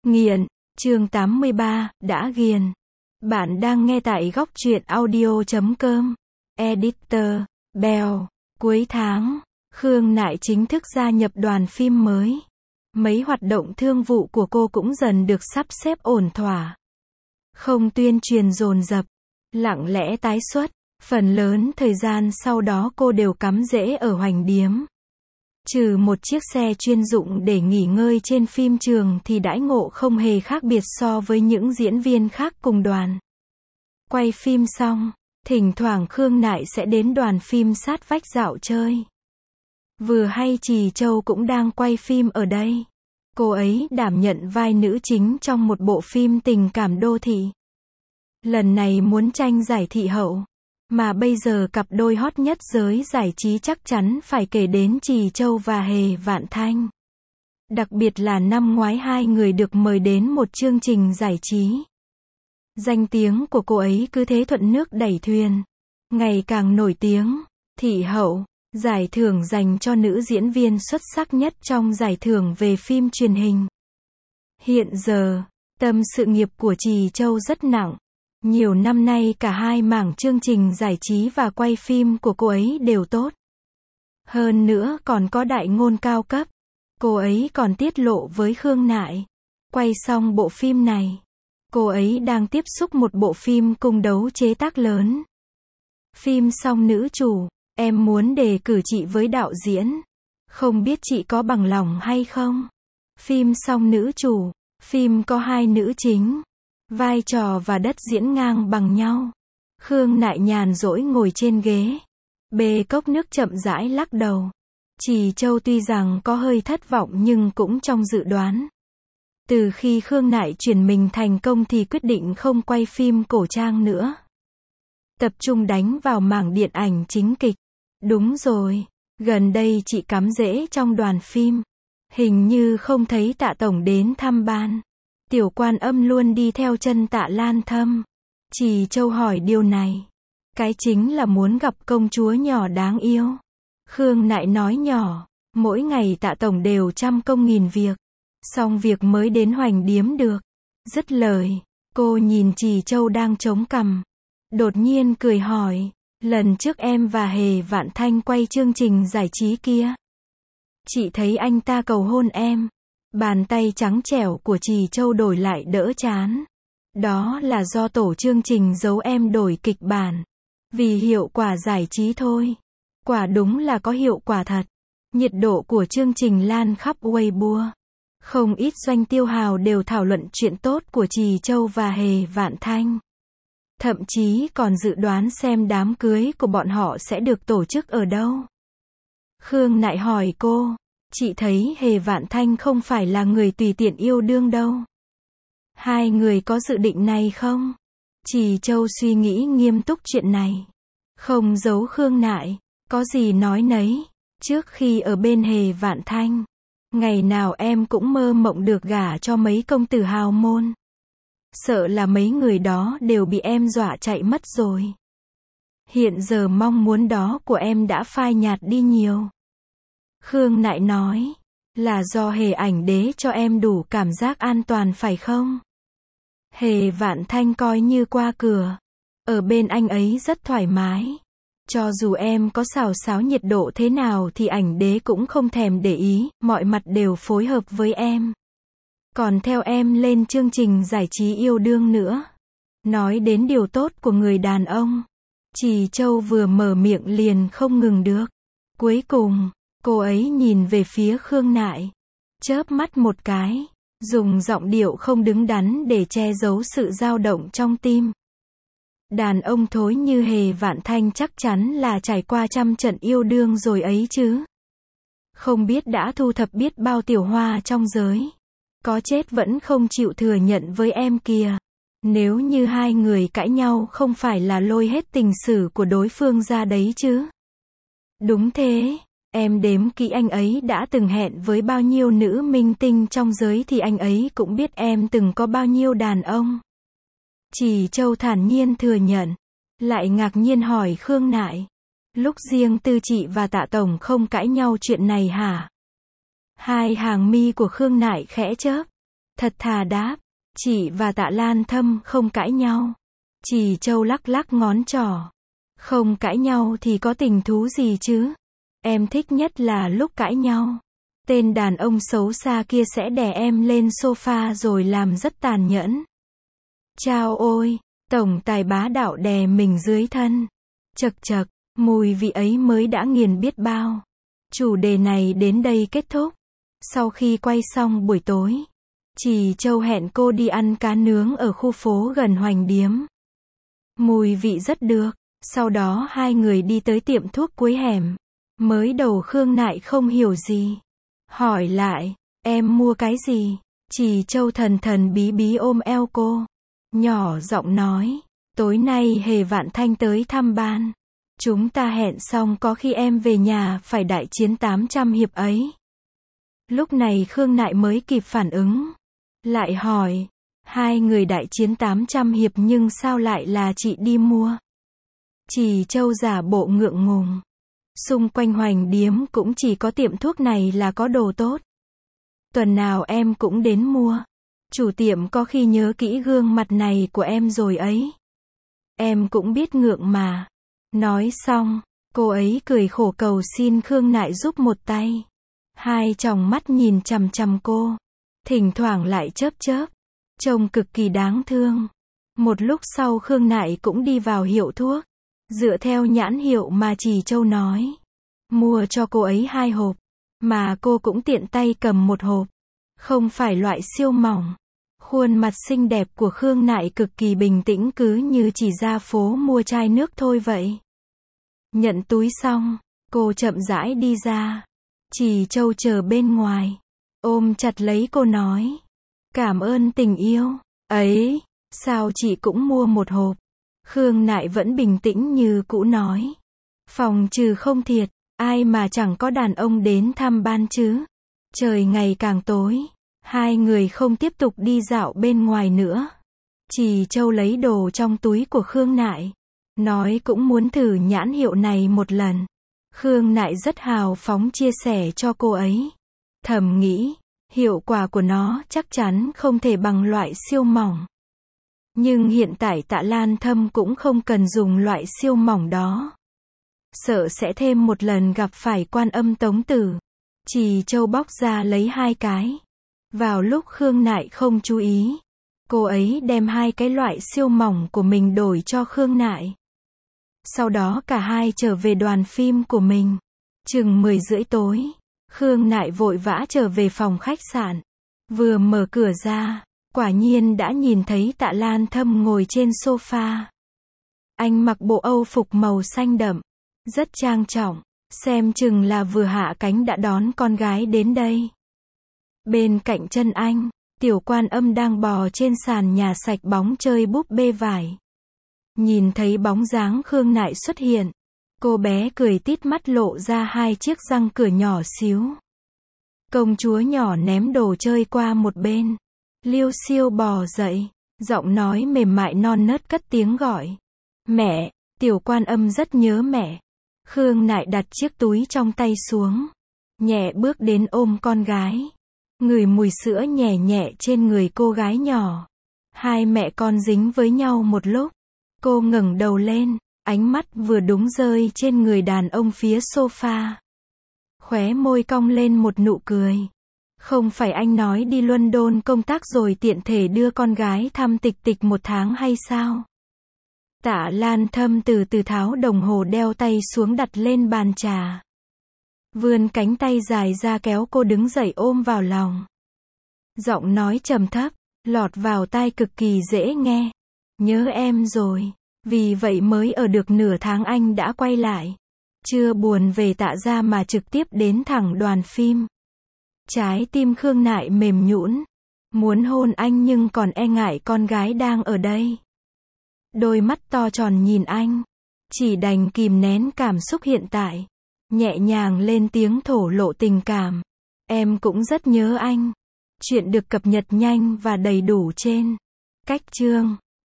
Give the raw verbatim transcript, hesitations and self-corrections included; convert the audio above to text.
Nghiện, chương tám mươi ba, đã ghiền. Bạn đang nghe tại góc truyện audio chấm com. Editor, Bell. Cuối tháng, Khương Nại chính thức gia nhập đoàn phim mới. Mấy hoạt động thương vụ của cô cũng dần được sắp xếp ổn thỏa. Không tuyên truyền dồn dập, lặng lẽ tái xuất. Phần lớn thời gian sau đó cô đều cắm rễ ở Hoành Điếm. Trừ một chiếc xe chuyên dụng để nghỉ ngơi trên phim trường thì đãi ngộ không hề khác biệt so với những diễn viên khác cùng đoàn. Quay phim xong, thỉnh thoảng Khương Nại sẽ đến đoàn phim sát vách dạo chơi. Vừa hay Trì Châu cũng đang quay phim ở đây. Cô ấy đảm nhận vai nữ chính trong một bộ phim tình cảm đô thị. Lần này muốn tranh giải thị hậu. Mà bây giờ cặp đôi hot nhất giới giải trí chắc chắn phải kể đến Trì Châu và Hề Vạn Thanh. Đặc biệt là năm ngoái hai người được mời đến một chương trình giải trí. Danh tiếng của cô ấy cứ thế thuận nước đẩy thuyền. Ngày càng nổi tiếng. Thị hậu, giải thưởng dành cho nữ diễn viên xuất sắc nhất trong giải thưởng về phim truyền hình. Hiện giờ, tâm sự nghiệp của Trì Châu rất nặng. Nhiều năm nay cả hai mảng chương trình giải trí và quay phim của cô ấy đều tốt. Hơn nữa còn có đại ngôn cao cấp. Cô ấy còn tiết lộ với Khương Nại. Quay xong bộ phim này, cô ấy đang tiếp xúc một bộ phim cung đấu chế tác lớn. Phim xong nữ chủ, em muốn đề cử chị với đạo diễn. Không biết chị có bằng lòng hay không? Phim xong nữ chủ, phim có hai nữ chính. Vai trò và đất diễn ngang bằng nhau. Khương Nại nhàn rỗi ngồi trên ghế. Bê cốc nước chậm rãi lắc đầu. Trì Châu tuy rằng có hơi thất vọng nhưng cũng trong dự đoán. Từ khi Khương Nại chuyển mình thành công thì quyết định không quay phim cổ trang nữa. Tập trung đánh vào mảng điện ảnh chính kịch. Đúng rồi, gần đây chị cắm rễ trong đoàn phim. Hình như không thấy Tạ Tổng đến thăm ban. Tiểu Quan Âm luôn đi theo chân Tạ Lan Thâm. Trì Châu hỏi điều này. Cái chính là muốn gặp công chúa nhỏ đáng yêu. Khương Nại nói nhỏ, mỗi ngày Tạ Tổng đều trăm công nghìn việc. Xong việc mới đến Hoành Điếm được. Dứt lời, cô nhìn Trì Châu đang chống cằm. Đột nhiên cười hỏi, lần trước em và Hề Vạn Thanh quay chương trình giải trí kia. Chị thấy anh ta cầu hôn em. Bàn tay trắng trẻo của Trì Châu đổi lại đỡ chán. Đó là do tổ chương trình giấu em đổi kịch bản. Vì hiệu quả giải trí thôi. Quả đúng là có hiệu quả thật. Nhiệt độ của chương trình lan khắp Weibo. Không ít doanh tiêu hào đều thảo luận chuyện tốt của Trì Châu và Hề Vạn Thanh. Thậm chí còn dự đoán xem đám cưới của bọn họ sẽ được tổ chức ở đâu. Khương Nại hỏi cô. Chị thấy Hề Vạn Thanh không phải là người tùy tiện yêu đương đâu. Hai người có dự định này không? Trì Châu suy nghĩ nghiêm túc chuyện này. Không giấu Khương Nại. Có gì nói nấy. Trước khi ở bên Hề Vạn Thanh, ngày nào em cũng mơ mộng được gả cho mấy công tử hào môn. Sợ là mấy người đó đều bị em dọa chạy mất rồi. Hiện giờ mong muốn đó của em đã phai nhạt đi nhiều. Khương Nại nói, là do Hề ảnh đế cho em đủ cảm giác an toàn phải không? Hề Vạn Thanh coi như qua cửa. Ở bên anh ấy rất thoải mái. Cho dù em có xào xáo nhiệt độ thế nào thì ảnh đế cũng không thèm để ý, mọi mặt đều phối hợp với em. Còn theo em lên chương trình giải trí yêu đương nữa. Nói đến điều tốt của người đàn ông. Trì Châu vừa mở miệng liền không ngừng được. Cuối cùng, cô ấy nhìn về phía Khương Nại. Chớp mắt một cái. Dùng giọng điệu không đứng đắn để che giấu sự dao động trong tim. Đàn ông thối như Hề Vạn Thanh chắc chắn là trải qua trăm trận yêu đương rồi ấy chứ. Không biết đã thu thập biết bao tiểu hoa trong giới. Có chết vẫn không chịu thừa nhận với em kìa. Nếu như hai người cãi nhau không phải là lôi hết tình sử của đối phương ra đấy chứ. Đúng thế. Em đếm kỹ anh ấy đã từng hẹn với bao nhiêu nữ minh tinh trong giới thì anh ấy cũng biết em từng có bao nhiêu đàn ông. Trì Châu thản nhiên thừa nhận. Lại ngạc nhiên hỏi Khương Nại. Lúc riêng tư chị và Tạ Tổng không cãi nhau chuyện này hả? Hai hàng mi của Khương Nại khẽ chớp. thật thà đáp. Chị và Tạ Lan Thâm không cãi nhau. Trì Châu lắc lắc ngón trỏ. Không cãi nhau thì có tình thú gì chứ? Em thích nhất là lúc cãi nhau. Tên đàn ông xấu xa kia sẽ đè em lên sofa rồi làm rất tàn nhẫn. Chao ôi, tổng tài bá đạo đè mình dưới thân. Chật chật, mùi vị ấy mới đã nghiền biết bao. Chủ đề này đến đây kết thúc. Sau khi quay xong buổi tối, Trì Châu hẹn cô đi ăn cá nướng ở khu phố gần Hoành Điếm. Mùi vị rất được. Sau đó hai người đi tới tiệm thuốc cuối hẻm. Mới đầu Khương Nại không hiểu gì. Hỏi lại, em mua cái gì? Trì Châu thần thần bí bí ôm eo cô. Nhỏ giọng nói, tối nay Hề Vạn Thanh tới thăm ban. Chúng ta hẹn xong có khi em về nhà phải đại chiến tám trăm hiệp ấy. Lúc này Khương Nại mới kịp phản ứng. Lại hỏi, hai người đại chiến tám trăm hiệp nhưng sao lại là chị đi mua? Trì Châu giả bộ ngượng ngùng. Xung quanh Hoành Điếm cũng chỉ có tiệm thuốc này là có đồ tốt. Tuần nào em cũng đến mua. Chủ tiệm có khi nhớ kỹ gương mặt này của em rồi ấy. Em cũng biết ngượng mà. Nói xong, cô ấy cười khổ cầu xin Khương Nại giúp một tay. Hai tròng mắt nhìn chằm chằm cô. Thỉnh thoảng lại chớp chớp. Trông cực kỳ đáng thương. Một lúc sau Khương Nại cũng đi vào hiệu thuốc. Dựa theo nhãn hiệu mà Trì Châu nói. Mua cho cô ấy hai hộp. Mà cô cũng tiện tay cầm một hộp. Không phải loại siêu mỏng. Khuôn mặt xinh đẹp của Khương Nại cực kỳ bình tĩnh cứ như chỉ ra phố mua chai nước thôi vậy. Nhận túi xong, cô chậm rãi đi ra. Trì Châu chờ bên ngoài. Ôm chặt lấy cô nói. Cảm ơn tình yêu. Ấy, sao chị cũng mua một hộp? Khương Nại vẫn bình tĩnh như cũ nói. Phòng trừ không thiệt, ai mà chẳng có đàn ông đến thăm ban chứ. Trời ngày càng tối. Hai người không tiếp tục đi dạo bên ngoài nữa. Trì Châu lấy đồ trong túi của Khương Nại. Nói cũng muốn thử nhãn hiệu này một lần. Khương Nại rất hào phóng chia sẻ cho cô ấy. Thầm nghĩ, hiệu quả của nó chắc chắn không thể bằng loại siêu mỏng. Nhưng hiện tại Tạ Lan Thâm cũng không cần dùng loại siêu mỏng đó. Sợ sẽ thêm một lần gặp phải Quan Âm Tống Tử. Trì Châu bóc ra lấy hai cái. Vào lúc Khương Nại không chú ý, cô ấy đem hai cái loại siêu mỏng của mình đổi cho Khương Nại. Sau đó cả hai trở về đoàn phim của mình. Chừng mười rưỡi tối, Khương Nại vội vã trở về phòng khách sạn. Vừa mở cửa ra, quả nhiên đã nhìn thấy Tạ Lan Thâm ngồi trên sofa. Anh mặc bộ Âu phục màu xanh đậm, rất trang trọng, xem chừng là vừa hạ cánh đã đón con gái đến đây. Bên cạnh chân anh, Tiểu Quan Âm đang bò trên sàn nhà sạch bóng chơi búp bê vải. Nhìn thấy bóng dáng Khương Nại xuất hiện, cô bé cười tít mắt lộ ra hai chiếc răng cửa nhỏ xíu. Công chúa nhỏ ném đồ chơi qua một bên. Liêu Xiêu bò dậy, giọng nói mềm mại non nớt cất tiếng gọi. Mẹ, Tiểu Quan Âm rất nhớ mẹ. Khương Nại đặt chiếc túi trong tay xuống. Nhẹ bước đến ôm con gái. Ngửi mùi sữa nhẹ nhẹ trên người cô gái nhỏ. Hai mẹ con dính với nhau một lúc. Cô ngẩng đầu lên, ánh mắt vừa đúng rơi trên người đàn ông phía sofa. Khóe môi cong lên một nụ cười. Không phải anh nói đi London công tác rồi tiện thể đưa con gái thăm Tịch Tịch một tháng hay sao? Tạ Lan Thâm từ từ tháo đồng hồ đeo tay xuống đặt lên bàn trà. Vươn cánh tay dài ra kéo cô đứng dậy ôm vào lòng. Giọng nói trầm thấp, lọt vào tai cực kỳ dễ nghe. Nhớ em rồi, vì vậy mới ở được nửa tháng anh đã quay lại. Chưa buồn về Tạ gia mà trực tiếp đến thẳng đoàn phim. Trái tim Khương Nại mềm nhũn, muốn hôn anh nhưng còn e ngại con gái đang ở đây. Đôi mắt to tròn nhìn anh, chỉ đành kìm nén cảm xúc hiện tại, nhẹ nhàng lên tiếng thổ lộ tình cảm. Em cũng rất nhớ anh. Chuyện được cập nhật nhanh và đầy đủ trên Cách Chương.